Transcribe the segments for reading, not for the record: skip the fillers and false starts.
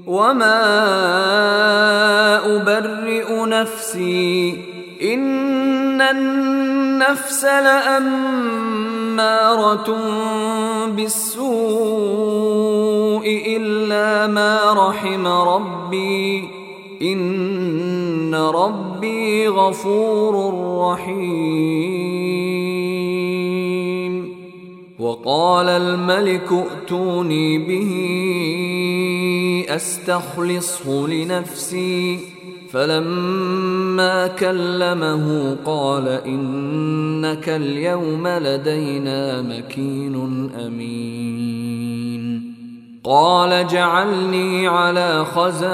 وما أبرئ نفسي إن النفس لأمارة بالسوء إلا ما رحم ربي إن ربي غفور رحيم. وقال الملك ائتوني به أستخلصه لنفسي فلما كلمه قال إنك اليوم لدينا مكين أمين. قال اجعلني على خزائن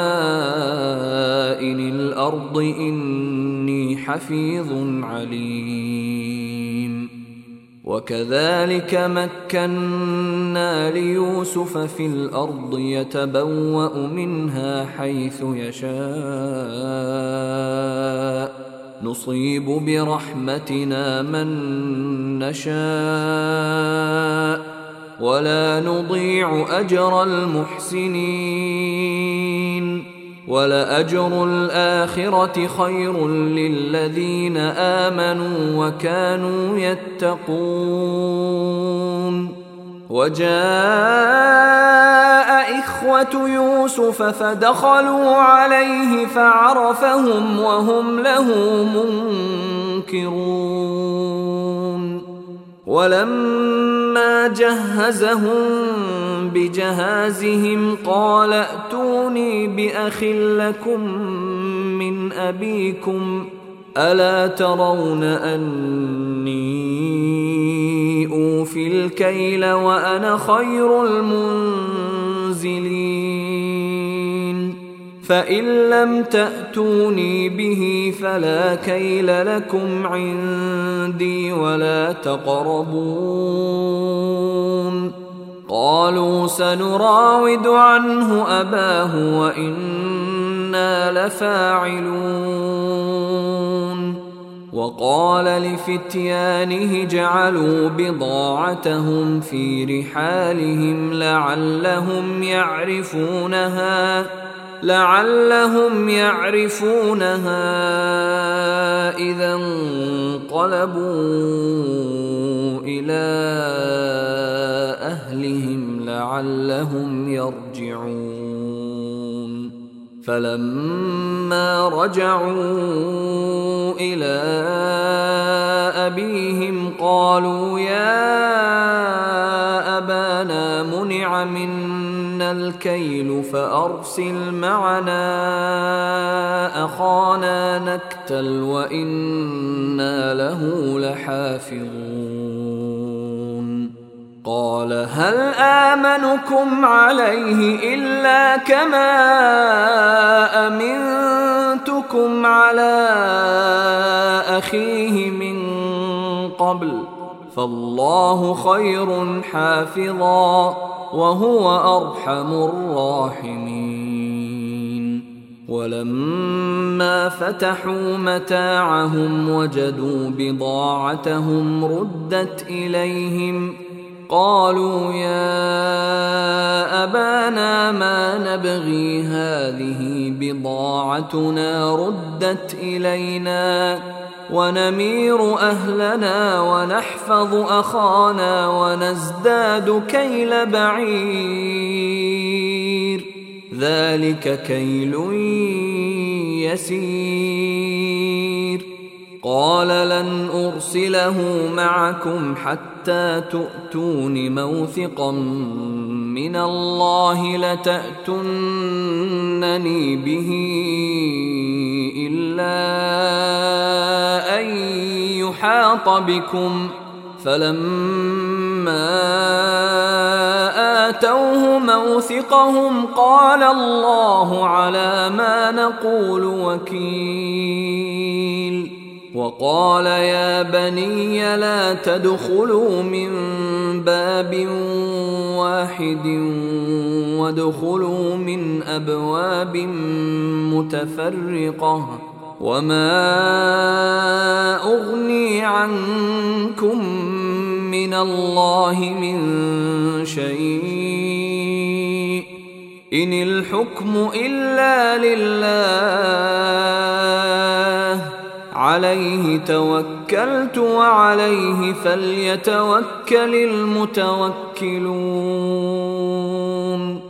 الأرض إني حفيظ عليم. وكذلك مكنا ليوسف في الأرض يتبوأ منها حيث يشاء نصيب برحمتنا من نشاء ولا نضيع أجر المحسنين ولأجر الآخرة خير للذين آمنوا وكانوا يتقون. وجاء إخوة يوسف فدخلوا عليه فعرفهم وهم له منكرون. ولما جهزهم بجهازهم قال ائتوني بأخ لكم من أبيكم ألا ترون أني أوفي الكيل وأنا خير المنزلين فإن لم تأتوني به فلا كيل لكم عندي ولا تقربون. قالوا سنراود عنه أباه وإنا لفاعلون. وقال لفتيانه اجعلوا بضاعتهم في رحالهم لعلهم يعرفونها إذا انقلبوا إلى أهلهم لعلهم يرجعون. فلما رجعوا إلى أبيهم قالوا يا أبانا منع منا الكيل فأرسل معنا أخانا نكتل وإنا له لحافظون. قال هل آمنكم عليه إلا كما أمنتكم على أخيه من قبل فالله خير حافظا وهو أرحم الراحمين. ولما فتحوا متاعهم وجدوا بضاعتهم ردت إليهم قالوا يا أبانا ما نبغي هذه بضاعتنا ردت إلينا ونمير أهلنا ونحفظ أخانا ونزداد كيل بعير ذلك كيل يسير. قال لن أرسله معكم حتى تؤتون موثقا من الله لتأتونني به إلا أن يحاط بكم فلما آتوه موثقهم قال الله على ما نقول وكيل. وقال يا بني لا تدخلوا من باب واحد وادخلوا من أبواب متفرقة وما أغني عنكم من الله من شيء إن الحكم إلا لله عليه توكلت وعليه فليتوكل المتوكلون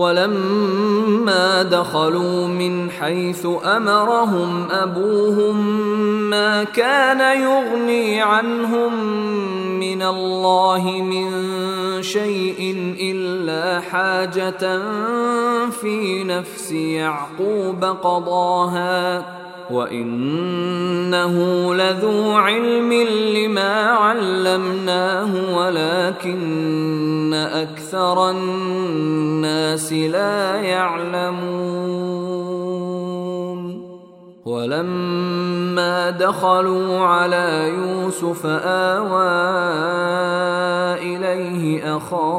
ولما دخلوا من حيث أمرهم أبوهم ما كان يغني عنهم من الله من شيء إلا حاجة في نفس يعقوب قضاها وإنه لذو علم لما علمناه ولكن أكثر الناس لا يعلمون ولما دخلوا على يوسف آوى إليه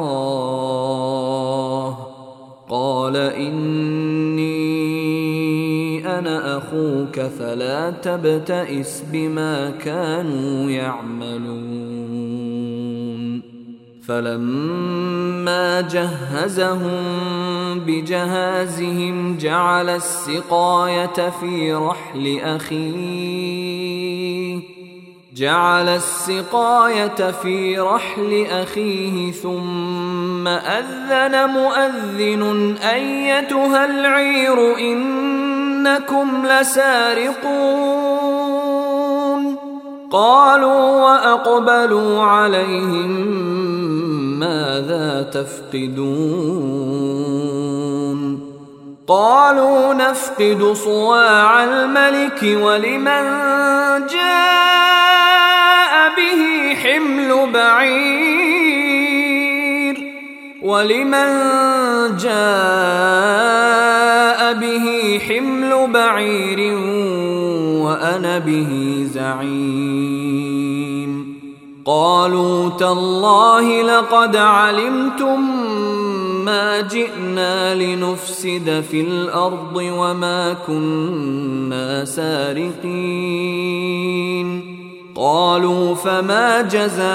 أخاه قال إني أنا أخوك فلا تبتئس بما كانوا يعملون فلما جهزهم بجهازهم جعل السقاية في رحل أخيه ثم أذن مؤذن أيتها العير إنكم لسارقون قالوا وأقبلوا عليهم ماذا تفقدون قالوا نفقد صواع الملك ولمن جاء به حمل بعير وأنا به زعيم قالوا تالله لقد علمتم ما جئنا لنفسد في الأرض وما كنا سارقين قالوا فما جزاؤه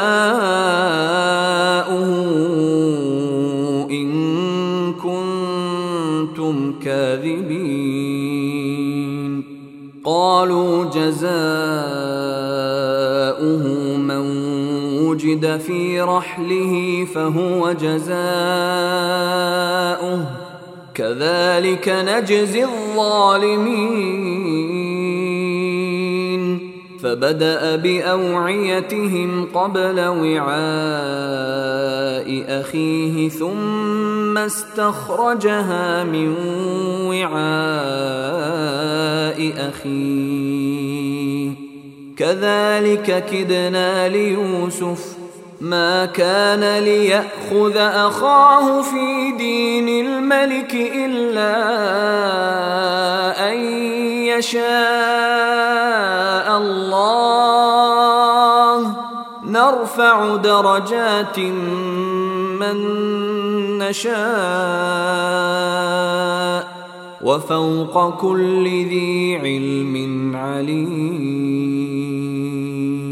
إن كنتم كاذبين قالوا جزاؤه من وجد في رحله فهو جزاؤه كذلك نجزي الظالمين فبدأ بأوعيتهم قبل وعاء أخيه ثم استخرجها من وعاء أخيه كذلك كدنا ليوسف ما كان ليأخذ أخاه في دين الملك إلا أن يشاء الله نرفع درجات من نشاء وفوق كل ذي علم عليم